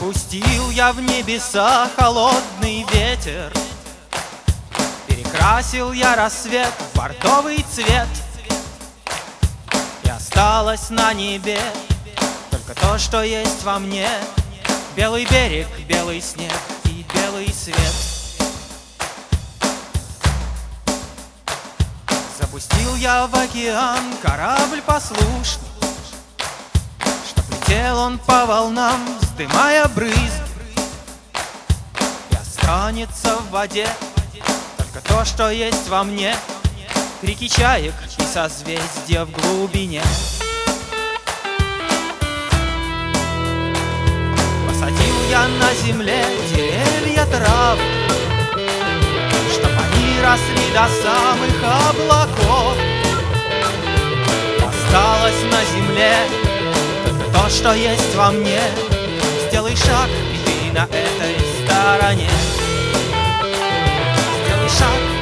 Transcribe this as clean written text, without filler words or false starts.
Запустил я в небеса холодный ветер, перекрасил я рассвет в бордовый цвет, и осталось на небе только то, что есть во мне: белый берег, белый снег и белый свет. Запустил я в океан корабль послушный, чтоб летел он по волнам, вздымая брызги, и останется в воде только то, что есть во мне: крики чаек и созвездия в глубине. Посадил я на земле деревья, травы, чтоб они росли до самых облаков. Осталось на земле только то, что есть во мне: сделай шаг, и ты на этой стороне. Сделай шаг,